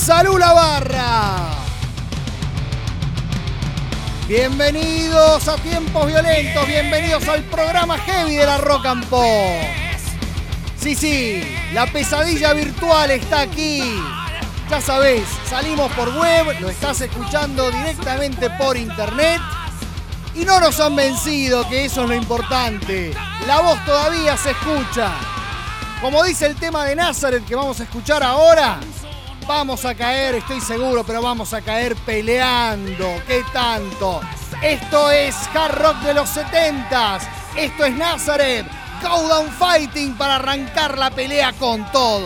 ¡Salud la barra! Bienvenidos a Tiempos Violentos, bienvenidos al programa heavy de la Rock and Pop. Sí, la pesadilla virtual está aquí. Ya sabés, salimos por web, lo estás escuchando directamente por internet y no nos han vencido, que eso es lo importante. La voz todavía se escucha. Como dice el tema de Nazareth que vamos a escuchar ahora, vamos a caer, estoy seguro, pero vamos a caer peleando. ¿Qué tanto? Esto es hard rock de los 70s. Esto es Nazareth. Go Down Fighting para arrancar la pelea con todo.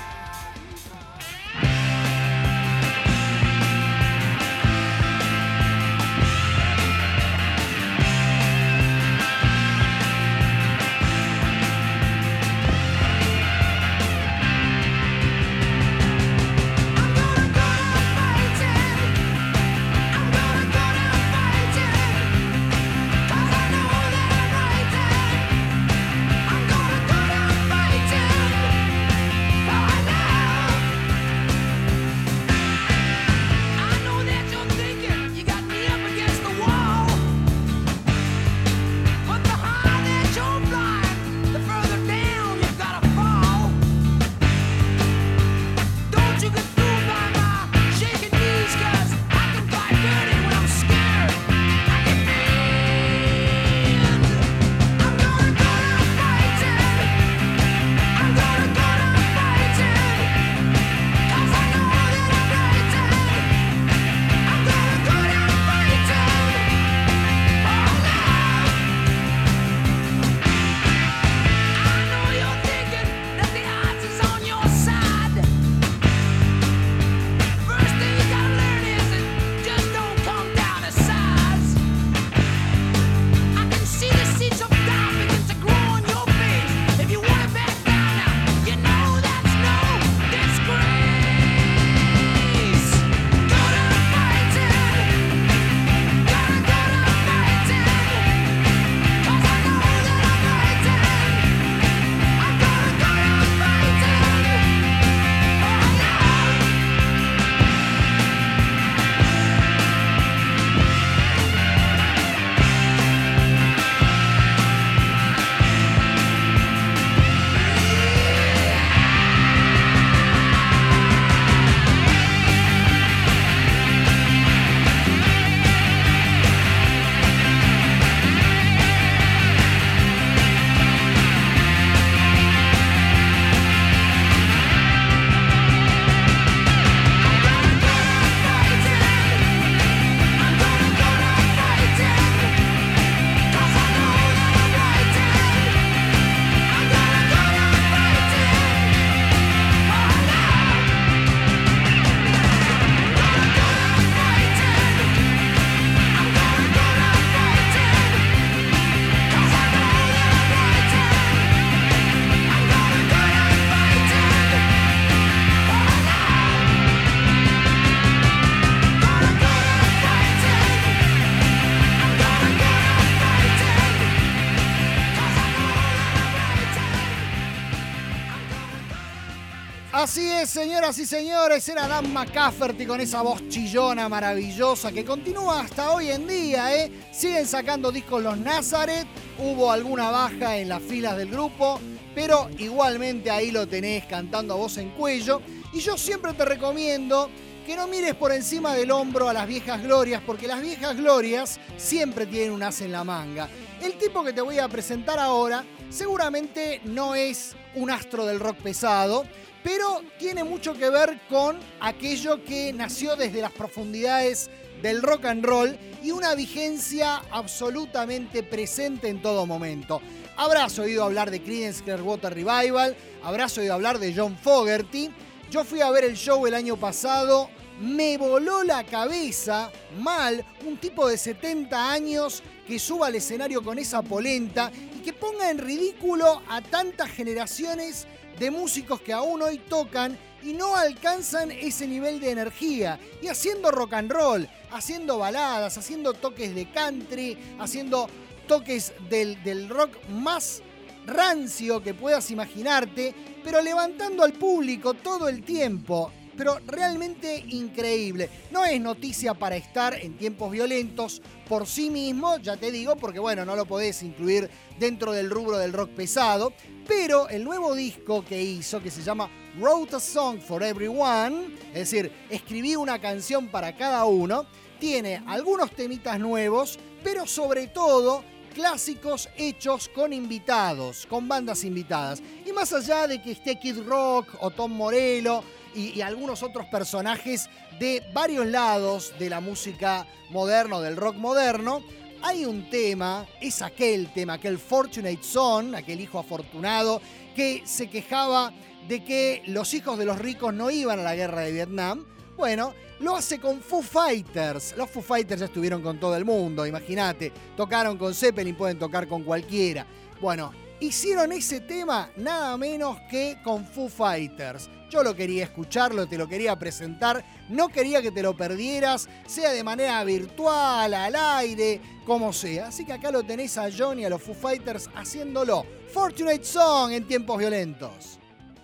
Así es, señoras y señores, era Dan McCafferty con esa voz chillona maravillosa que continúa hasta hoy en día, ¿eh? Siguen sacando discos los Nazareth, hubo alguna baja en las filas del grupo, pero igualmente ahí lo tenés cantando a voz en cuello. Y yo siempre te recomiendo que no mires por encima del hombro a las viejas glorias, porque las viejas glorias siempre tienen un as en la manga. El tipo que te voy a presentar ahora seguramente no es un astro del rock pesado, pero tiene mucho que ver con aquello que nació desde las profundidades del rock and roll y una vigencia absolutamente presente en todo momento. Habrás oído hablar de Creedence Clearwater Revival, habrás oído hablar de John Fogerty. Yo fui a ver el show el año pasado, me voló la cabeza mal un tipo de 70 años que suba al escenario con esa polenta y que ponga en ridículo a tantas generaciones de músicos que aún hoy tocan y no alcanzan ese nivel de energía. Y haciendo rock and roll, haciendo baladas, haciendo toques de country, haciendo toques del rock más rancio que puedas imaginarte, pero levantando al público todo el tiempo. pero realmente increíble. No es noticia para estar en tiempos violentos por sí mismo, ya te digo, porque bueno, no lo podés incluir dentro del rubro del rock pesado, pero el nuevo disco que hizo, que se llama Wrote a Song for Everyone, es decir, escribí una canción para cada uno, tiene algunos temitas nuevos, pero sobre todo clásicos hechos con invitados, con bandas invitadas. Y más allá de que esté Kid Rock o Tom Morello y algunos otros personajes de varios lados de la música moderna, del rock moderno, hay un tema, es aquel tema, aquel Fortunate Son, aquel hijo afortunado que se quejaba de que los hijos de los ricos no iban a la guerra de Vietnam. Bueno, lo hace con Foo Fighters. Los Foo Fighters ya estuvieron con todo el mundo, imagínate. Tocaron con Zeppelin, pueden tocar con cualquiera. Bueno, hicieron ese tema nada menos que con Foo Fighters. Yo lo quería escucharlo, te lo quería presentar. No quería que te lo perdieras, sea de manera virtual, al aire, como sea. Así que acá lo tenés a Johnny y a los Foo Fighters haciéndolo. Fortunate Song en tiempos violentos.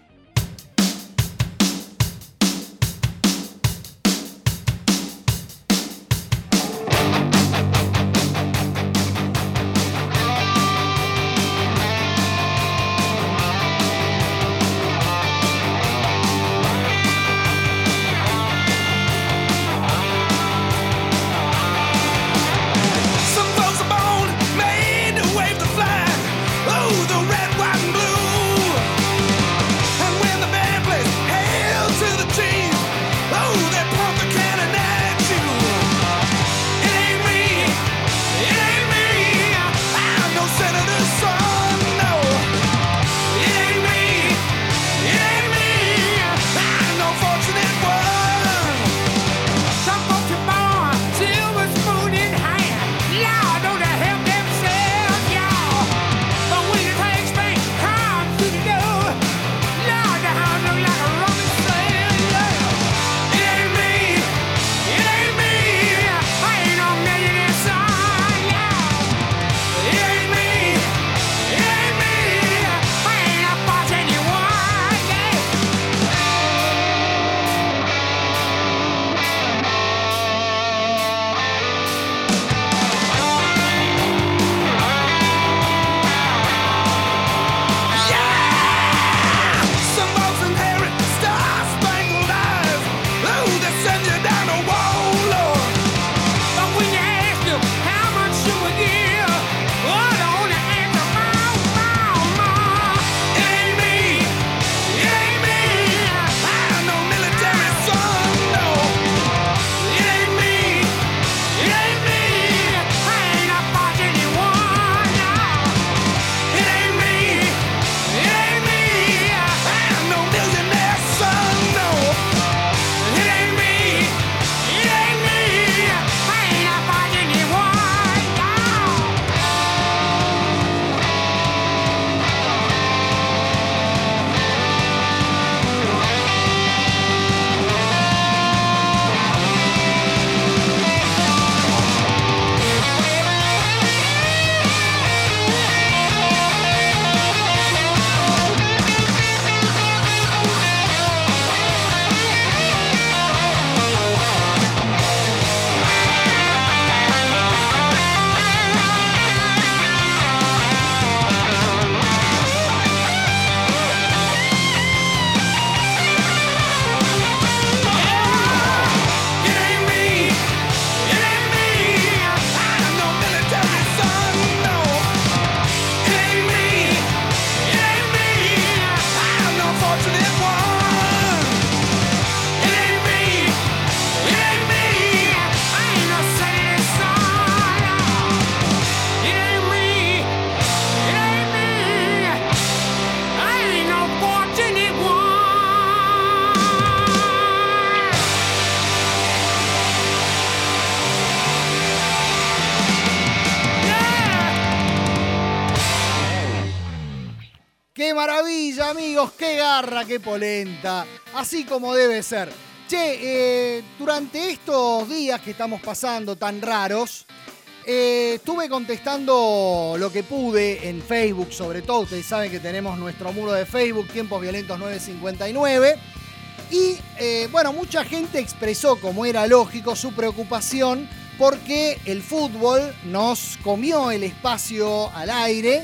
¡Qué maravilla, amigos! ¡Qué garra, qué polenta! Así como debe ser. Che, durante estos días que estamos pasando tan raros, estuve contestando lo que pude en Facebook, sobre todo. Ustedes saben que tenemos nuestro muro de Facebook, Tiempos Violentos 959. Y bueno, mucha gente expresó, como era lógico, su preocupación porque el fútbol nos comió el espacio al aire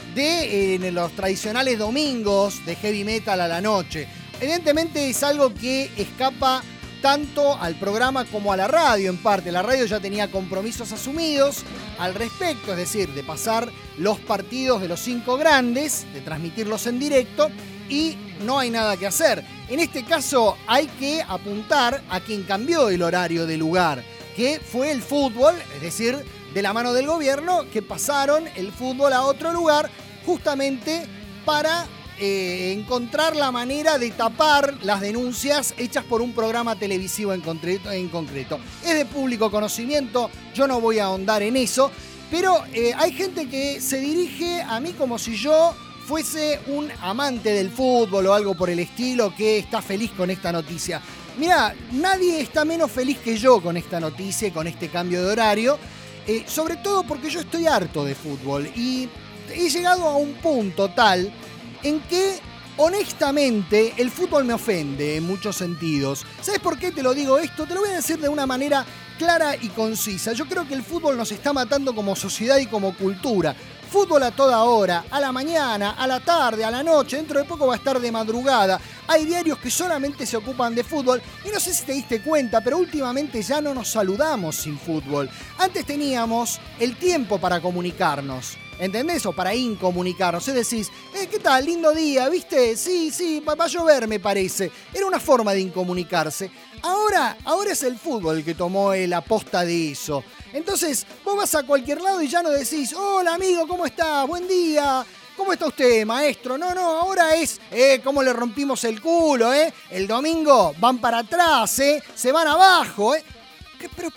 de los tradicionales domingos de heavy metal a la noche. Evidentemente es algo que escapa tanto al programa como a la radio en parte. La radio ya tenía compromisos asumidos al respecto, es decir, de pasar los partidos de los 5 grandes, de transmitirlos en directo, y no hay nada que hacer. En este caso hay que apuntar a quien cambió el horario de lugar, que fue el fútbol, es decir, de la mano del gobierno, que pasaron el fútbol a otro lugar justamente para encontrar la manera de tapar las denuncias hechas por un programa televisivo en concreto. Es de público conocimiento, yo no voy a ahondar en eso, pero hay gente que se dirige a mí como si yo fuese un amante del fútbol o algo por el estilo, que está feliz con esta noticia. Mirá, nadie está menos feliz que yo con esta noticia y con este cambio de horario, sobre todo porque yo estoy harto de fútbol y he llegado a un punto tal en que, honestamente, el fútbol me ofende en muchos sentidos. ¿Sabes por qué te lo digo esto? Te lo voy a decir de una manera clara y concisa. Yo creo que el fútbol nos está matando como sociedad y como cultura. Fútbol a toda hora, a la mañana, a la tarde, a la noche, dentro de poco va a estar de madrugada. Hay diarios que solamente se ocupan de fútbol y no sé si te diste cuenta, pero últimamente ya no nos saludamos sin fútbol. Antes teníamos el tiempo para comunicarnos, ¿entendés? O para incomunicarnos. Es decir, ¿qué tal? Lindo día, ¿viste? Sí, va a llover, me parece. Era una forma de incomunicarse. Ahora es el fútbol el que tomó la posta de eso. Entonces, vos vas a cualquier lado y ya no decís, hola amigo, ¿cómo estás? Buen día. ¿Cómo está usted, maestro? No, ahora es, cómo le rompimos el culo, El domingo van para atrás, se van abajo, Pero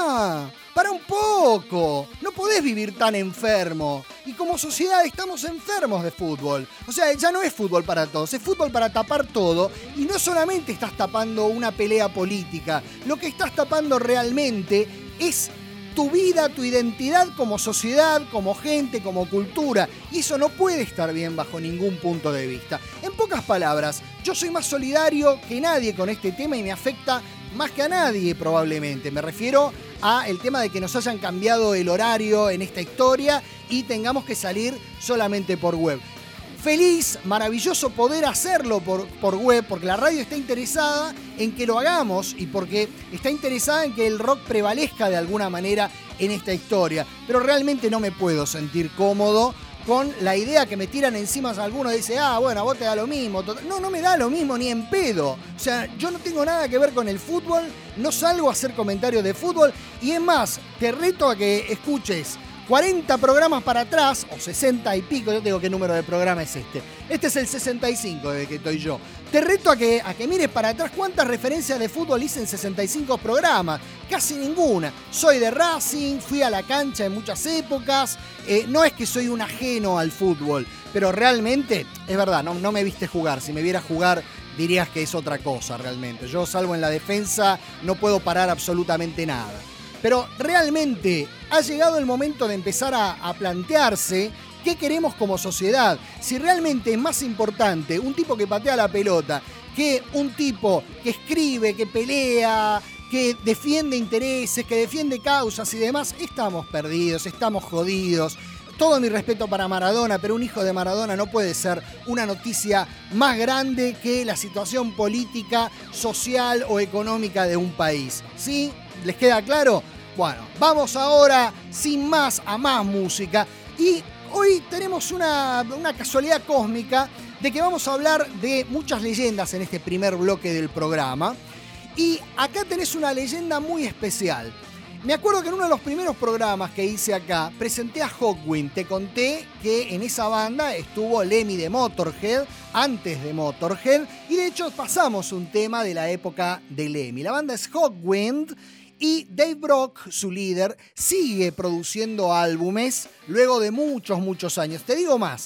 pará un poco. No podés vivir tan enfermo. Y como sociedad estamos enfermos de fútbol. O sea, ya no es fútbol para todos, es fútbol para tapar todo. Y no solamente estás tapando una pelea política, lo que estás tapando realmente es tu vida, tu identidad como sociedad, como gente, como cultura. Y eso no puede estar bien bajo ningún punto de vista. En pocas palabras, yo soy más solidario que nadie con este tema y me afecta más que a nadie probablemente. Me refiero a el tema de que nos hayan cambiado el horario en esta historia y tengamos que salir solamente por web. Feliz, maravilloso poder hacerlo por web, porque la radio está interesada en que lo hagamos y porque está interesada en que el rock prevalezca de alguna manera en esta historia. Pero realmente no me puedo sentir cómodo con la idea que me tiran encima a alguno y dice, bueno, a vos te da lo mismo. No me da lo mismo ni en pedo. O sea, yo no tengo nada que ver con el fútbol, no salgo a hacer comentarios de fútbol y es más, te reto a que escuches 40 programas para atrás, o 60 y pico, yo te digo qué número de programa es este. Este es el 65 de que estoy yo. Te reto a que mires para atrás cuántas referencias de fútbol hice en 65 programas. Casi ninguna. Soy de Racing, fui a la cancha en muchas épocas. No es que soy un ajeno al fútbol, pero realmente, es verdad, no me viste jugar. Si me vieras jugar, dirías que es otra cosa realmente. Yo, salvo en la defensa, no puedo parar absolutamente nada. Pero realmente ha llegado el momento de empezar a plantearse qué queremos como sociedad. Si realmente es más importante un tipo que patea la pelota que un tipo que escribe, que pelea, que defiende intereses, que defiende causas y demás, estamos perdidos, estamos jodidos. Todo mi respeto para Maradona, pero un hijo de Maradona no puede ser una noticia más grande que la situación política, social o económica de un país. ¿Sí? ¿Les queda claro? Bueno, vamos ahora, sin más, a más música. Y hoy tenemos una casualidad cósmica de que vamos a hablar de muchas leyendas en este primer bloque del programa. Y acá tenés una leyenda muy especial. Me acuerdo que en uno de los primeros programas que hice acá, presenté a Hawkwind. Te conté que en esa banda estuvo Lemmy de Motörhead, antes de Motörhead, y de hecho pasamos un tema de la época de Lemmy. La banda es Hawkwind y Dave Brock, su líder, sigue produciendo álbumes luego de muchos años. Te digo más.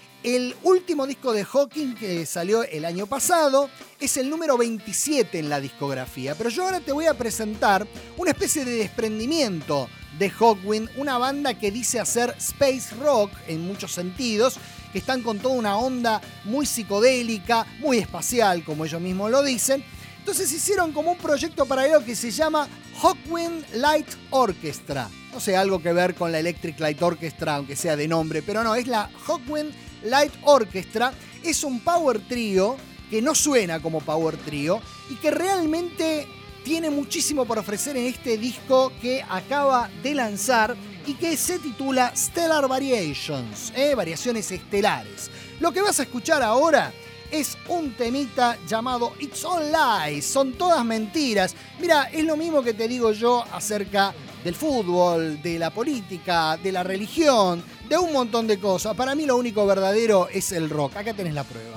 El último disco de Hawkwind, que salió el año pasado, es el número 27 en la discografía. Pero yo ahora te voy a presentar una especie de desprendimiento de Hawkwind, una banda que dice hacer space rock en muchos sentidos, que están con toda una onda muy psicodélica, muy espacial, como ellos mismos lo dicen. Entonces hicieron como un proyecto paralelo que se llama Hawkwind Light Orchestra. No sé, algo que ver con la Electric Light Orchestra, aunque sea de nombre, pero no, es la Hawkwind Light Orchestra. Es un power trio que no suena como power trio y que realmente tiene muchísimo por ofrecer en este disco que acaba de lanzar y que se titula Stellar Variations, variaciones estelares. Lo que vas a escuchar ahora es un temita llamado It's All Lies, son todas mentiras. Mira, es lo mismo que te digo yo acerca del fútbol, de la política, de la religión, de un montón de cosas. Para mí lo único verdadero es el rock. Acá tenés la prueba.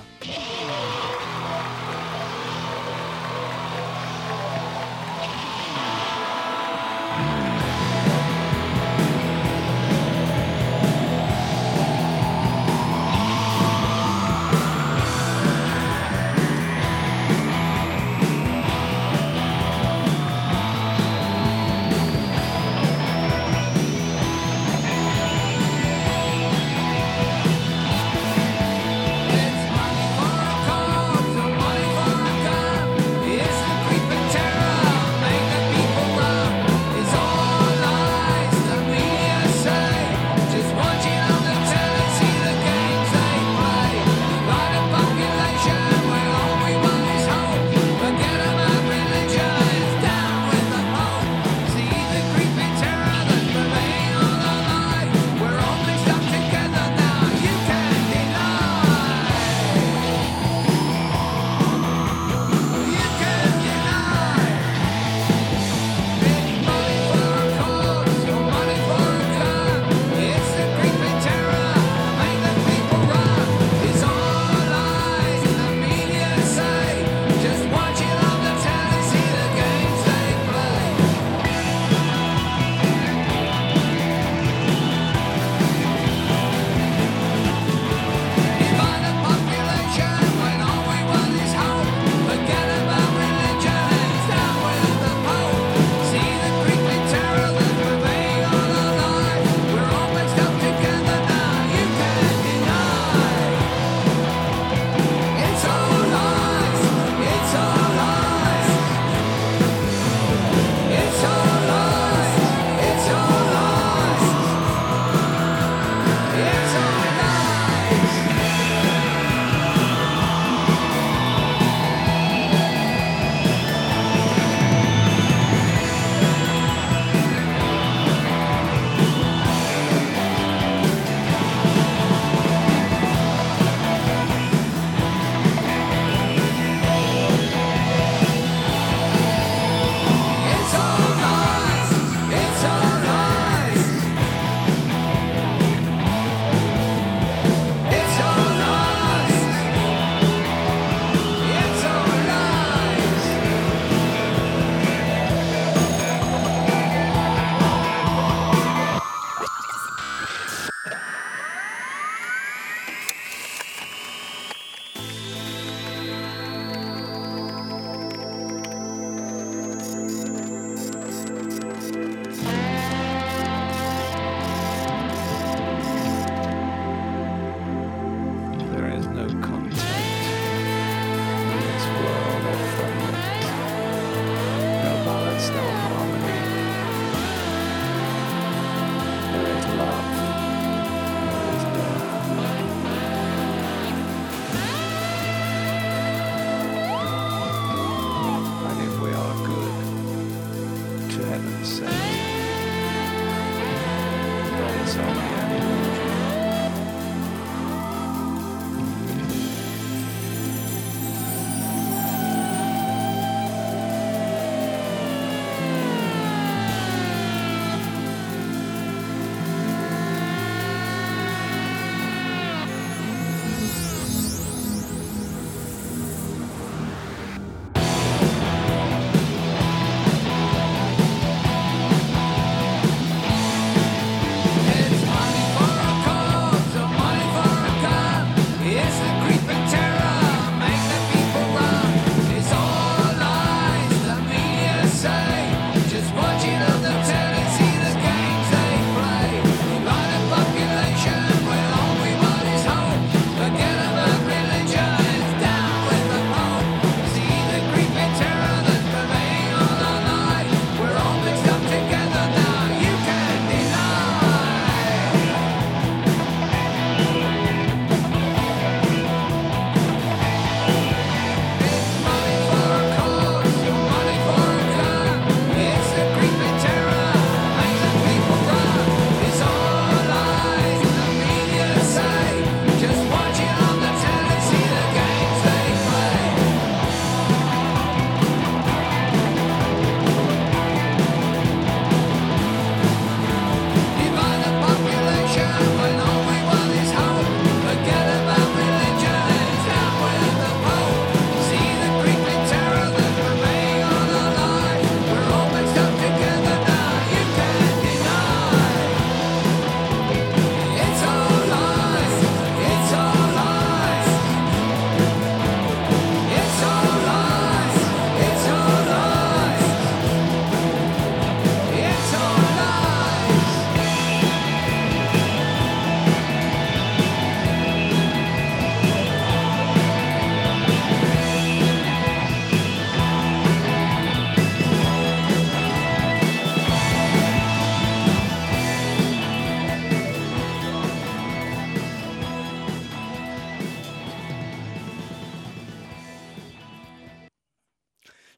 It's money for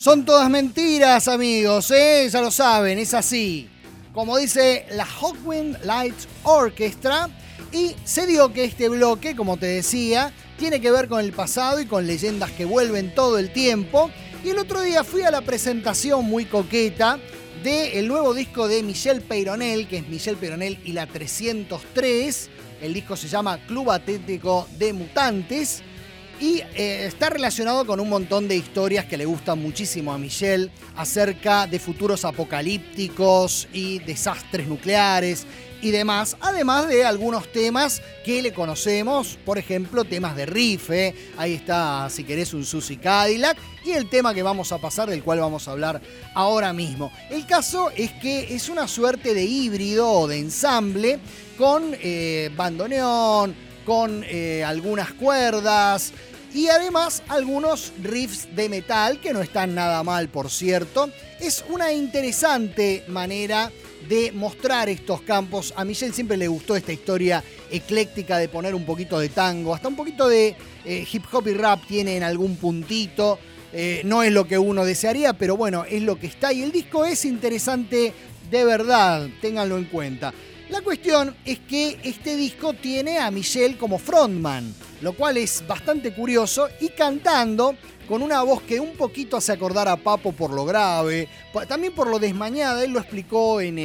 Son todas mentiras, amigos, ya lo saben, es así. Como dice la Hawkwind Light Orchestra, y se dio que este bloque, como te decía, tiene que ver con el pasado y con leyendas que vuelven todo el tiempo. Y el otro día fui a la presentación muy coqueta del nuevo disco de Michel Peyronel, que es Michel Peyronel y la 303. El disco se llama Club Atlético de Mutantes y está relacionado con un montón de historias que le gustan muchísimo a Michel acerca de futuros apocalípticos y desastres nucleares y demás, además de algunos temas que le conocemos, por ejemplo, temas de riff, ahí está, si querés, un Suzy Cadillac, y el tema que vamos a pasar, del cual vamos a hablar ahora mismo. El caso es que es una suerte de híbrido o de ensamble con bandoneón, con algunas cuerdas y además algunos riffs de metal que no están nada mal, por cierto. Es una interesante manera de mostrar estos campos. A Michel siempre le gustó esta historia ecléctica de poner un poquito de tango, hasta un poquito de hip hop y rap tiene en algún puntito. No es lo que uno desearía, pero bueno, es lo que está. Y el disco es interesante de verdad, ténganlo en cuenta. La cuestión es que este disco tiene a Michel como frontman, lo cual es bastante curioso, y cantando con una voz que un poquito hace acordar a Papo por lo grave, también por lo desmañada. Él lo explicó en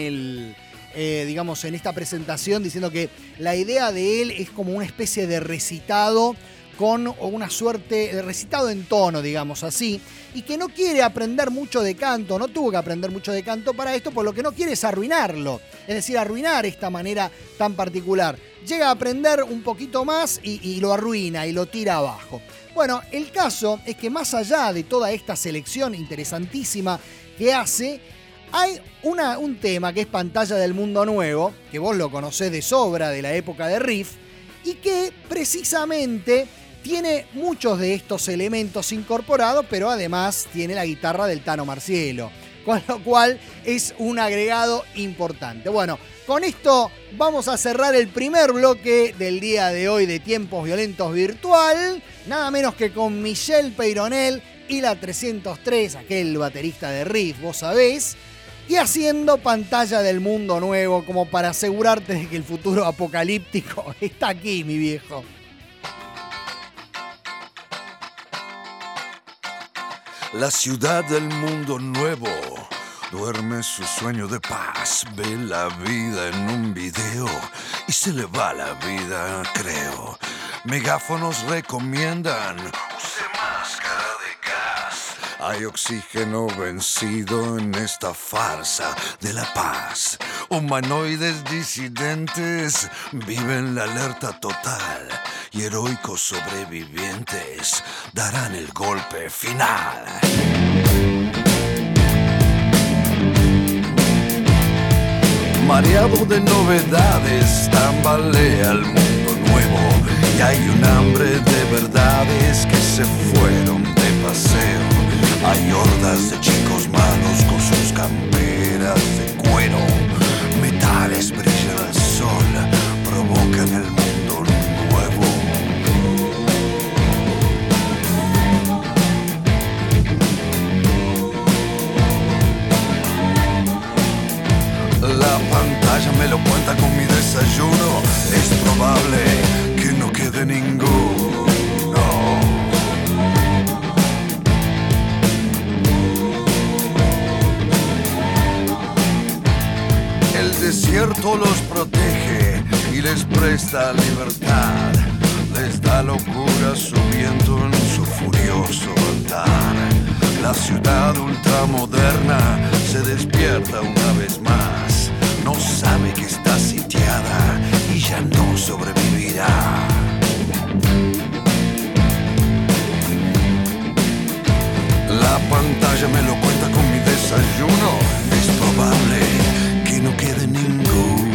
en esta presentación, diciendo que la idea de él es como una especie de recitado o una suerte de recitado en tono, digamos así, y que no quiere aprender mucho de canto, no tuvo que aprender mucho de canto para esto, por lo que no quiere es arruinarlo, es decir, arruinar esta manera tan particular. Llega a aprender un poquito más y lo arruina y lo tira abajo. Bueno, el caso es que más allá de toda esta selección interesantísima que hace, hay un tema que es Pantalla del Mundo Nuevo, que vos lo conocés de sobra de la época de Riff, y que precisamente tiene muchos de estos elementos incorporados, pero además tiene la guitarra del Tano Marcielo, con lo cual es un agregado importante. Bueno, con esto vamos a cerrar el primer bloque del día de hoy de Tiempos Violentos Virtual, nada menos que con Michel Peyronel y la 303, aquel baterista de Riff, vos sabés, y haciendo Pantalla del Mundo Nuevo, como para asegurarte de que el futuro apocalíptico está aquí, mi viejo. La ciudad del mundo nuevo duerme su sueño de paz, ve la vida en un video y se le va la vida, creo. Megáfonos recomiendan: use máscara de gas. Hay oxígeno vencido en esta farsa de la paz. Humanoides disidentes viven la alerta total y heroicos sobrevivientes darán el golpe final. Mareado de novedades, tambalea el mundo nuevo y hay un hambre de verdades que se fueron de paseo. Hay hordas de chicos malos con sus camperas de cuero. Metales brillan al sol, provocan el mundo nuevo. La pantalla me lo cuenta con mi desayuno. Es probable que no quede ninguno. El desierto los protege y les presta libertad. Les da locura su viento en su furioso altar. La ciudad ultramoderna se despierta una vez más. No sabe que está sitiada y ya no sobrevivirá. La pantalla me lo cuenta con mi desayuno. Es probable que no quede ninguno.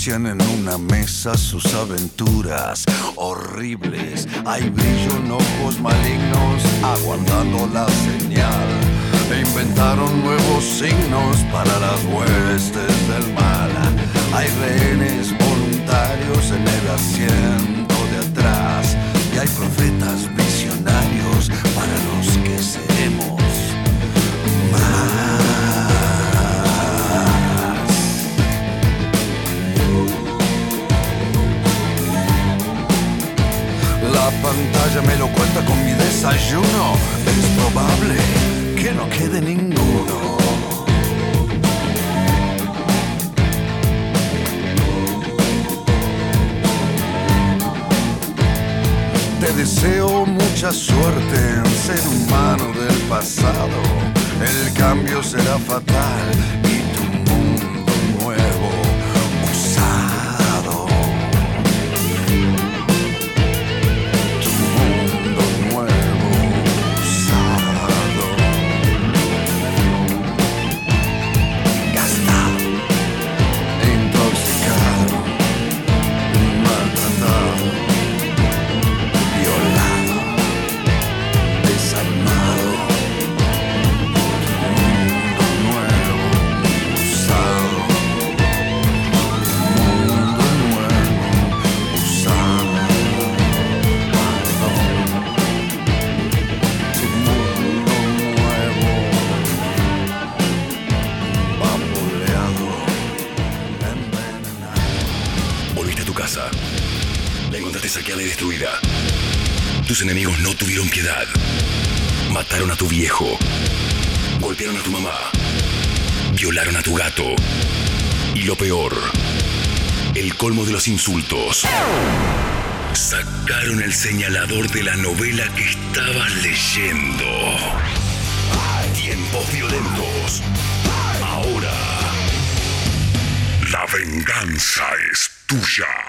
aprecian en una mesa sus aventuras horribles. Hay brillo en ojos malignos aguardando la señal. E inventaron nuevos signos para las huestes del mal. Hay rehenes voluntarios en el asiento de atrás. Y hay profetas visionarios para los que seremos más. La pantalla me lo cuenta con mi desayuno. Es probable que no quede ninguno. Te deseo mucha suerte en ser humano del pasado. El cambio será fatal y tu mundo nuevo usado. Tu mundo nuevo usado. Gastado, intoxicado, maltratado, violado, desarmado. Mundo nuevo, usado. Mundo nuevo, usado. Tu mundo nuevo, vapuleado, envenenado. Volviste a tu casa. La encontraste saqueada y destruida. Tus enemigos no tuvieron piedad. Mataron a tu viejo. Golpearon a tu mamá. Violaron a tu gato. Y lo peor, el colmo de los insultos. Sacaron el señalador de la novela que estabas leyendo. Tiempos violentos. Ahora, la venganza es tuya.